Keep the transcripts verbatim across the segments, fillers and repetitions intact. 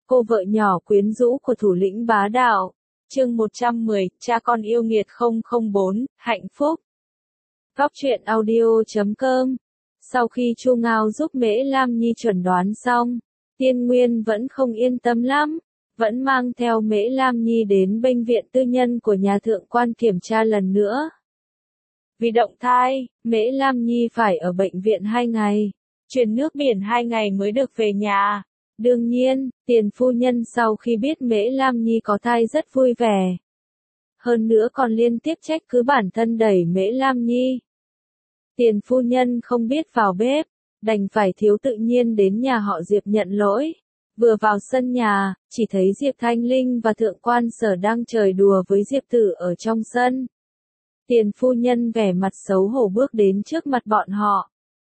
cô vợ nhỏ quyến rũ của thủ lĩnh bá đạo. Chương một trăm mười, cha con yêu nghiệt không không bốn, hạnh phúc. Góc truyện audio chấm com. Sau khi Chu Ngao giúp Mễ Lam Nhi chuẩn đoán xong, Tiên Nguyên vẫn không yên tâm lắm, vẫn mang theo Mễ Lam Nhi đến bệnh viện tư nhân của nhà thượng quan kiểm tra lần nữa. Vì động thai, Mễ Lam Nhi phải ở bệnh viện hai ngày, chuyển nước biển hai ngày mới được về nhà. Đương nhiên, tiền phu nhân sau khi biết Mễ Lam Nhi có thai rất vui vẻ. Hơn nữa còn liên tiếp trách cứ bản thân đẩy Mễ Lam Nhi. Tiền phu nhân không biết vào bếp, đành phải thiếu tự nhiên đến nhà họ Diệp nhận lỗi. Vừa vào sân nhà, chỉ thấy Diệp Thanh Linh và thượng quan Sở đang chơi đùa với Diệp Tử ở trong sân. Tiền phu nhân vẻ mặt xấu hổ bước đến trước mặt bọn họ.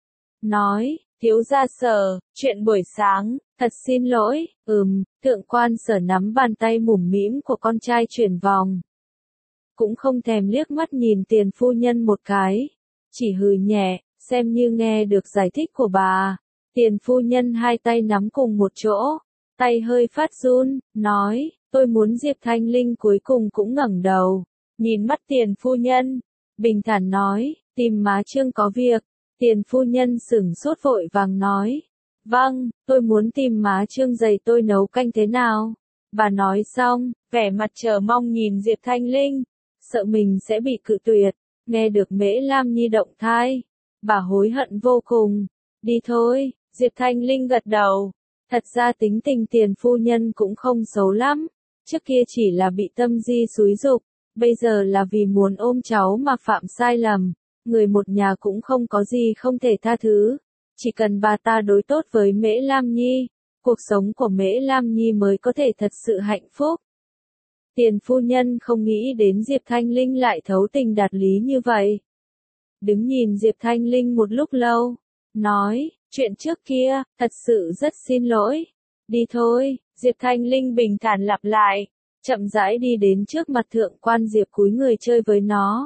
Nói, thiếu gia Sở, chuyện buổi sáng, thật xin lỗi, ừm, thượng quan Sở nắm bàn tay mủm mĩm của con trai chuyển vòng. Cũng không thèm liếc mắt nhìn tiền phu nhân một cái, chỉ hừ nhẹ, xem như nghe được giải thích của bà. Tiền phu nhân hai tay nắm cùng một chỗ, tay hơi phát run, nói, tôi muốn Diệp Thanh Linh cuối cùng cũng ngẩng đầu, nhìn mắt tiền phu nhân, bình thản nói, tìm má Trương có việc. Tiền phu nhân sửng sốt vội vàng nói, vâng, tôi muốn tìm má Trương dạy tôi nấu canh thế nào. Bà nói xong, vẻ mặt chờ mong nhìn Diệp Thanh Linh, sợ mình sẽ bị cự tuyệt. Nghe được Mễ Lam Nhi động thai, bà hối hận vô cùng. Đi thôi, Diệp Thanh Linh gật đầu. Thật ra tính tình tiền phu nhân cũng không xấu lắm, trước kia chỉ là bị tâm di xúi giục, bây giờ là vì muốn ôm cháu mà phạm sai lầm. Người một nhà cũng không có gì không thể tha thứ, chỉ cần bà ta đối tốt với Mễ Lam Nhi, cuộc sống của Mễ Lam Nhi mới có thể thật sự hạnh phúc. Tiền phu nhân không nghĩ đến Diệp Thanh Linh lại thấu tình đạt lý như vậy. Đứng nhìn Diệp Thanh Linh một lúc lâu, nói, chuyện trước kia, thật sự rất xin lỗi. Đi thôi, Diệp Thanh Linh bình thản lặp lại, chậm rãi đi đến trước mặt thượng quan Diệp cúi người chơi với nó.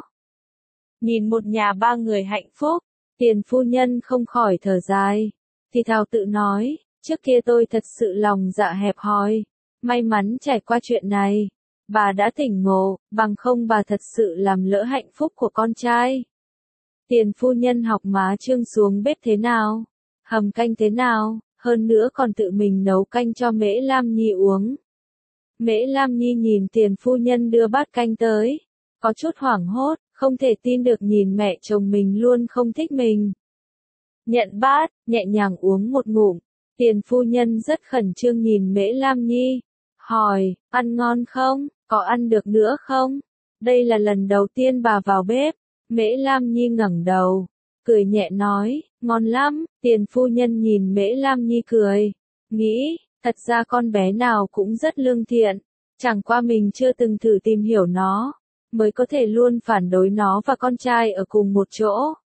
Nhìn một nhà ba người hạnh phúc, tiền phu nhân không khỏi thở dài, thì thào tự nói, trước kia tôi thật sự lòng dạ hẹp hòi, may mắn trải qua chuyện này, bà đã tỉnh ngộ, bằng không bà thật sự làm lỡ hạnh phúc của con trai. Tiền phu nhân học má Trương xuống bếp thế nào, hầm canh thế nào, hơn nữa còn tự mình nấu canh cho Mễ Lam Nhi uống. Mễ Lam Nhi nhìn tiền phu nhân đưa bát canh tới, có chút hoảng hốt, không thể tin được nhìn mẹ chồng mình luôn không thích mình. Nhận bát, nhẹ nhàng uống một ngụm, tiền phu nhân rất khẩn trương nhìn Mễ Lam Nhi, hỏi, ăn ngon không, có ăn được nữa không? Đây là lần đầu tiên bà vào bếp. Mễ Lam Nhi ngẩng đầu, cười nhẹ nói, ngon lắm. Tiền phu nhân nhìn Mễ Lam Nhi cười, nghĩ, thật ra con bé nào cũng rất lương thiện, chẳng qua mình chưa từng thử tìm hiểu nó, mới có thể luôn phản đối nó và con trai ở cùng một chỗ.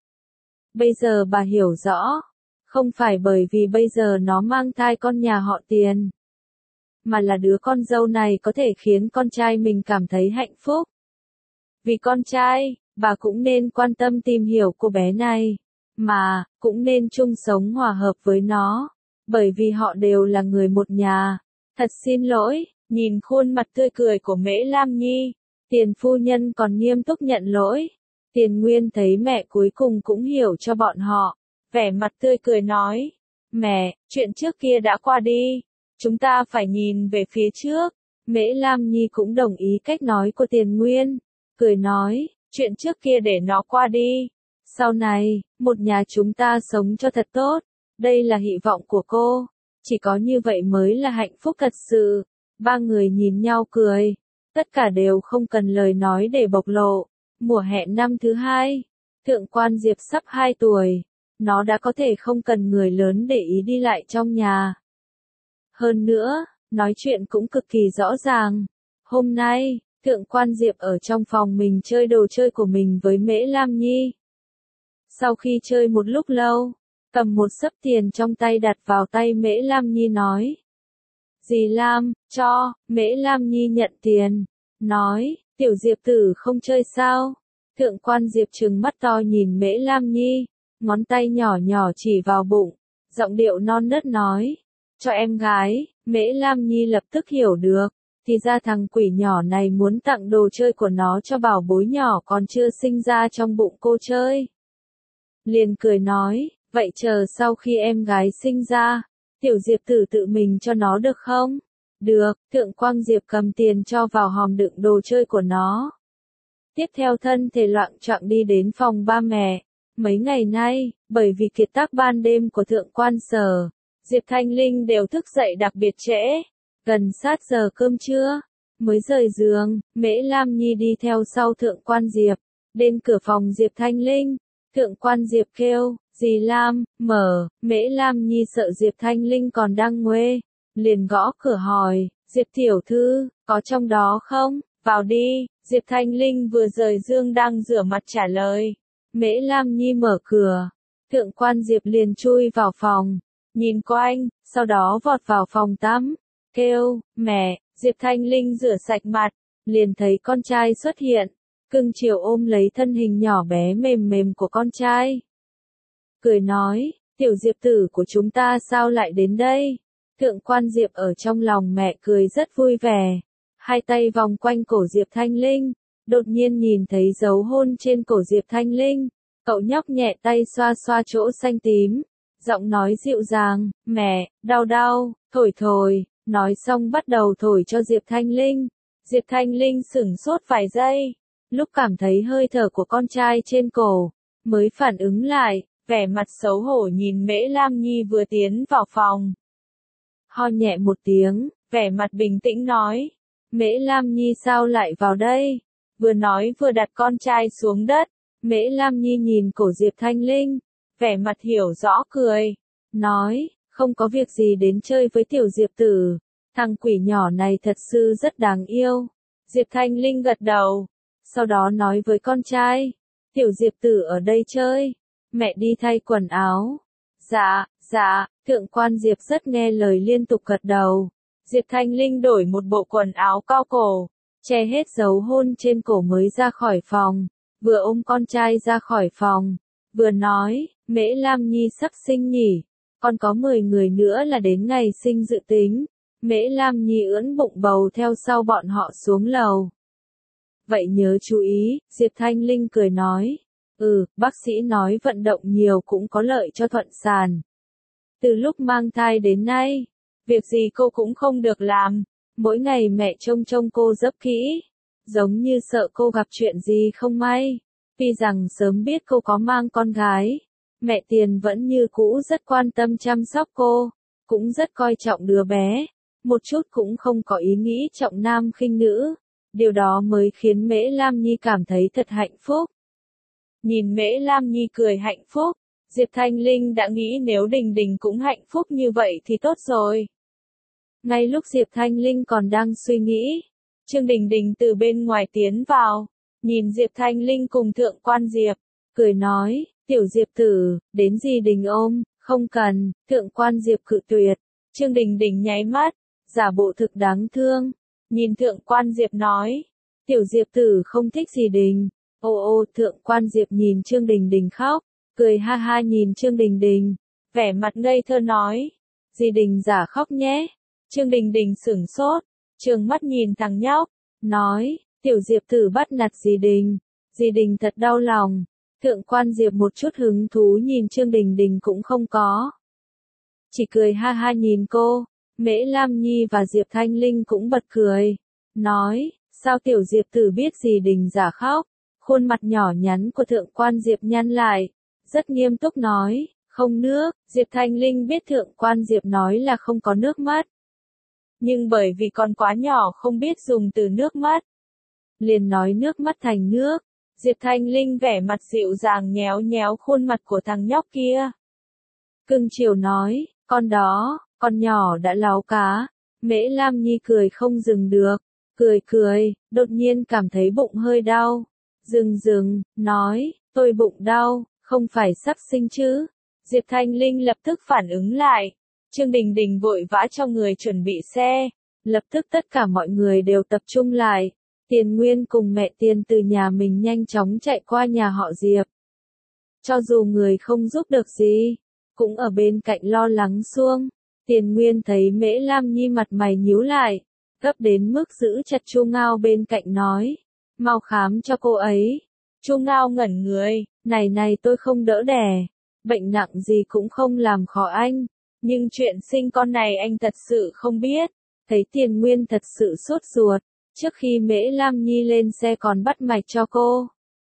Bây giờ bà hiểu rõ, không phải bởi vì bây giờ nó mang thai con nhà họ Tiền, mà là đứa con dâu này có thể khiến con trai mình cảm thấy hạnh phúc. Vì con trai, bà cũng nên quan tâm tìm hiểu cô bé này, mà, cũng nên chung sống hòa hợp với nó, bởi vì họ đều là người một nhà. Thật xin lỗi, nhìn khuôn mặt tươi cười của Mễ Lam Nhi, tiền phu nhân còn nghiêm túc nhận lỗi. Tiền Nguyên thấy mẹ cuối cùng cũng hiểu cho bọn họ, vẻ mặt tươi cười nói, mẹ, chuyện trước kia đã qua đi, chúng ta phải nhìn về phía trước. Mễ Lam Nhi cũng đồng ý cách nói của Tiền Nguyên, cười nói, chuyện trước kia để nó qua đi, sau này, một nhà chúng ta sống cho thật tốt, đây là hy vọng của cô, chỉ có như vậy mới là hạnh phúc thật sự. Ba người nhìn nhau cười, tất cả đều không cần lời nói để bộc lộ. Mùa hè năm thứ hai, thượng quan Diệp sắp hai tuổi, nó đã có thể không cần người lớn để ý đi lại trong nhà. Hơn nữa, nói chuyện cũng cực kỳ rõ ràng. Hôm nay, thượng quan Diệp ở trong phòng mình chơi đồ chơi của mình với Mễ Lam Nhi. Sau khi chơi một lúc lâu, cầm một xấp tiền trong tay đặt vào tay Mễ Lam Nhi nói. Dì Lam, cho. Mễ Lam Nhi nhận tiền, nói, tiểu Diệp tử không chơi sao? Thượng quan Diệp trừng mắt to nhìn Mễ Lam Nhi, ngón tay nhỏ nhỏ chỉ vào bụng, giọng điệu non nớt nói, cho em gái. Mễ Lam Nhi lập tức hiểu được, thì ra thằng quỷ nhỏ này muốn tặng đồ chơi của nó cho bảo bối nhỏ còn chưa sinh ra trong bụng cô chơi. Liền cười nói, vậy chờ sau khi em gái sinh ra, tiểu Diệp Tử tự mình cho nó được không? Được, Thượng Quang Diệp cầm tiền cho vào hòm đựng đồ chơi của nó. Tiếp theo thân thể loạng choạng đi đến phòng ba mẹ. Mấy ngày nay, bởi vì kiệt tác ban đêm của Thượng Quan Sở, Diệp Thanh Linh đều thức dậy đặc biệt trễ. Gần sát giờ cơm trưa, mới rời giường, Mễ Lam Nhi đi theo sau Thượng Quan Diệp, đến cửa phòng Diệp Thanh Linh. Thượng Quan Diệp kêu, dì Lam, mở, Mễ Lam Nhi sợ Diệp Thanh Linh còn đang nguê, liền gõ cửa hỏi, Diệp tiểu thư, có trong đó không? Vào đi, Diệp Thanh Linh vừa rời giường đang rửa mặt trả lời. Mễ Lam Nhi mở cửa, Thượng Quan Diệp liền chui vào phòng, nhìn quanh, sau đó vọt vào phòng tắm, kêu, mẹ. Diệp Thanh Linh rửa sạch mặt, liền thấy con trai xuất hiện, cưng chiều ôm lấy thân hình nhỏ bé mềm mềm của con trai. Cười nói, tiểu Diệp Tử của chúng ta sao lại đến đây? Thượng Quan Diệp ở trong lòng mẹ cười rất vui vẻ, hai tay vòng quanh cổ Diệp Thanh Linh, đột nhiên nhìn thấy dấu hôn trên cổ Diệp Thanh Linh, cậu nhóc nhẹ tay xoa xoa chỗ xanh tím, giọng nói dịu dàng, mẹ, đau đau, thổi thổi, nói xong bắt đầu thổi cho Diệp Thanh Linh. Diệp Thanh Linh sửng sốt vài giây, lúc cảm thấy hơi thở của con trai trên cổ, mới phản ứng lại, vẻ mặt xấu hổ nhìn Mễ Lam Nhi vừa tiến vào phòng. Ho nhẹ một tiếng, vẻ mặt bình tĩnh nói, Mễ Lam Nhi sao lại vào đây? Vừa nói vừa đặt con trai xuống đất, Mễ Lam Nhi nhìn cổ Diệp Thanh Linh, vẻ mặt hiểu rõ cười, nói, không có việc gì đến chơi với tiểu Diệp Tử, thằng quỷ nhỏ này thật sự rất đáng yêu. Diệp Thanh Linh gật đầu, sau đó nói với con trai, tiểu Diệp Tử ở đây chơi, mẹ đi thay quần áo. Dạ, dạ, Thượng Quan Diệp rất nghe lời liên tục gật đầu. Diệp Thanh Linh đổi một bộ quần áo cao cổ, che hết dấu hôn trên cổ mới ra khỏi phòng, vừa ôm con trai ra khỏi phòng, vừa nói, Mễ Lam Nhi sắp sinh nhỉ, còn có mười người nữa là đến ngày sinh dự tính. Mễ Lam Nhi ưỡn bụng bầu theo sau bọn họ xuống lầu. Vậy nhớ chú ý, Diệp Thanh Linh cười nói, ừ, bác sĩ nói vận động nhiều cũng có lợi cho thuận sản. Từ lúc mang thai đến nay, việc gì cô cũng không được làm, mỗi ngày mẹ trông trông cô rất kỹ, giống như sợ cô gặp chuyện gì không may. Tuy rằng sớm biết cô có mang con gái, mẹ Tiền vẫn như cũ rất quan tâm chăm sóc cô, cũng rất coi trọng đứa bé, một chút cũng không có ý nghĩ trọng nam khinh nữ, điều đó mới khiến Mễ Lam Nhi cảm thấy thật hạnh phúc. Nhìn Mễ Lam Nhi cười hạnh phúc, Diệp Thanh Linh đã nghĩ nếu Đình Đình cũng hạnh phúc như vậy thì tốt rồi. Ngay lúc Diệp Thanh Linh còn đang suy nghĩ, Trương Đình Đình từ bên ngoài tiến vào, nhìn Diệp Thanh Linh cùng Thượng Quan Diệp, cười nói, tiểu Diệp Tử, đến gì Đình ôm, không cần. Thượng Quan Diệp cự tuyệt, Trương Đình Đình nháy mắt, giả bộ thực đáng thương, nhìn Thượng Quan Diệp nói, tiểu Diệp Tử không thích gì Đình. Ô ô, Thượng Quan Diệp nhìn Trương Đình Đình khóc, cười ha ha nhìn Trương Đình Đình, vẻ mặt ngây thơ nói, dì Đình giả khóc nhé. Trương Đình Đình sửng sốt, trừng mắt nhìn thằng nhóc, nói, tiểu Diệp Tử bắt nạt dì Đình, dì Đình thật đau lòng. Thượng Quan Diệp một chút hứng thú nhìn Trương Đình Đình cũng không có, chỉ cười ha ha nhìn cô. Mễ Lam Nhi và Diệp Thanh Linh cũng bật cười, nói, sao tiểu Diệp Tử biết dì Đình giả khóc. Khuôn mặt nhỏ nhắn của Thượng Quan Diệp nhăn lại, rất nghiêm túc nói, không nước. Diệp Thanh Linh biết Thượng Quan Diệp nói là không có nước mắt, nhưng bởi vì còn quá nhỏ không biết dùng từ nước mắt, liền nói nước mắt thành nước. Diệp Thanh Linh vẻ mặt dịu dàng nhéo nhéo khuôn mặt của thằng nhóc kia, cưng chiều nói, con đó, con nhỏ đã láo cá. Mễ Lam Nhi cười không dừng được, cười cười, đột nhiên cảm thấy bụng hơi đau. Dừng dừng, nói, tôi bụng đau, không phải sắp sinh chứ. Diệp Thanh Linh lập tức phản ứng lại. Trương Đình Đình vội vã cho người chuẩn bị xe. Lập tức tất cả mọi người đều tập trung lại. Tiền Nguyên cùng mẹ Tiền từ nhà mình nhanh chóng chạy qua nhà họ Diệp. Cho dù người không giúp được gì, cũng ở bên cạnh lo lắng suông. Tiền Nguyên thấy Mễ Lam Nhi mặt mày nhíu lại, gấp đến mức giữ chặt Chu Ngao bên cạnh nói, mau khám cho cô ấy. Chu Ngao ngẩn người, này này tôi không đỡ đẻ, bệnh nặng gì cũng không làm khó anh, nhưng chuyện sinh con này anh thật sự không biết. Thấy Tiền Nguyên thật sự sốt ruột, trước khi Mễ Lam Nhi lên xe còn bắt mạch cho cô.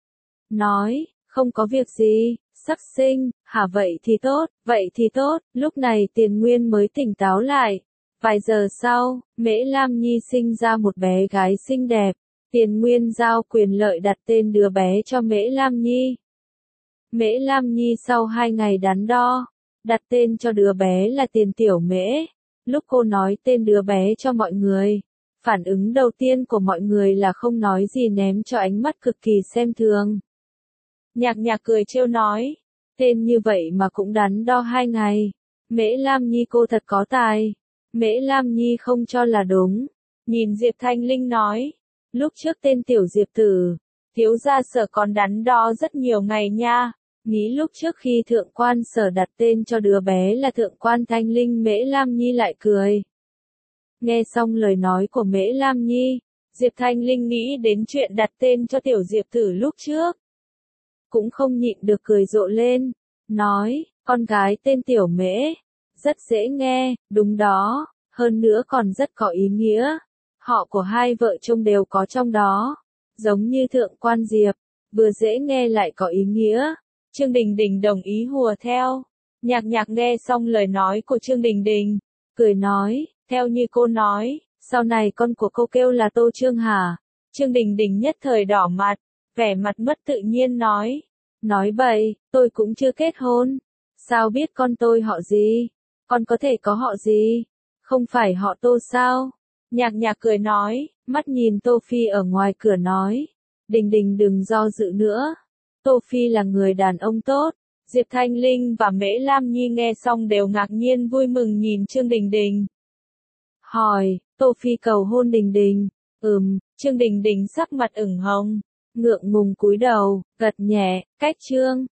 Nói, không có việc gì, sắp sinh, hả vậy thì tốt, vậy thì tốt, lúc này Tiền Nguyên mới tỉnh táo lại. Vài giờ sau, Mễ Lam Nhi sinh ra một bé gái xinh đẹp, Tiền Nguyên giao quyền lợi đặt tên đứa bé cho Mễ Lam Nhi. Mễ Lam Nhi sau hai ngày đắn đo, đặt tên cho đứa bé là Tiền Tiểu Mễ. Lúc cô nói tên đứa bé cho mọi người, phản ứng đầu tiên của mọi người là không nói gì, ném cho ánh mắt cực kỳ xem thường. Nhạc Nhạc cười trêu nói, tên như vậy mà cũng đắn đo hai ngày. Mễ Lam Nhi cô thật có tài. Mễ Lam Nhi không cho là đúng. Nhìn Diệp Thanh Linh nói, lúc trước tên Tiểu Diệp Tử, thiếu gia Sở còn đắn đo rất nhiều ngày nha. Nghĩ lúc trước khi thượng quan Sở đặt tên cho đứa bé là thượng quan Thanh Linh, Mễ Lam Nhi lại cười. Nghe xong lời nói của Mễ Lam Nhi, Diệp Thanh Linh nghĩ đến chuyện đặt tên cho Tiểu Diệp Tử lúc trước. Cũng không nhịn được cười rộ lên, nói, con gái tên Tiểu Mễ, rất dễ nghe, đúng đó, hơn nữa còn rất có ý nghĩa. Họ của hai vợ chồng đều có trong đó, giống như thượng quan Diệp, vừa dễ nghe lại có ý nghĩa. Trương Đình Đình đồng ý hùa theo. Nhạc Nhạc nghe xong lời nói của Trương Đình Đình, cười nói, theo như cô nói, sau này con của cô kêu là Tô Trương hả? Trương Đình Đình nhất thời đỏ mặt, vẻ mặt mất tự nhiên nói, nói bậy, tôi cũng chưa kết hôn, sao biết con tôi họ gì? Con có thể có họ gì? Không phải họ Tô sao? Nhạc Nhạc cười nói, mắt nhìn Tô Phi ở ngoài cửa nói, Đình Đình đừng do dự nữa. Tô Phi là người đàn ông tốt. Diệp Thanh Linh và Mễ Lam Nhi nghe xong đều ngạc nhiên vui mừng nhìn Trương Đình Đình. Hỏi, Tô Phi cầu hôn Đình Đình. Ừm, Trương Đình Đình sắc mặt ửng hồng, ngượng ngùng cúi đầu, gật nhẹ, cách Trương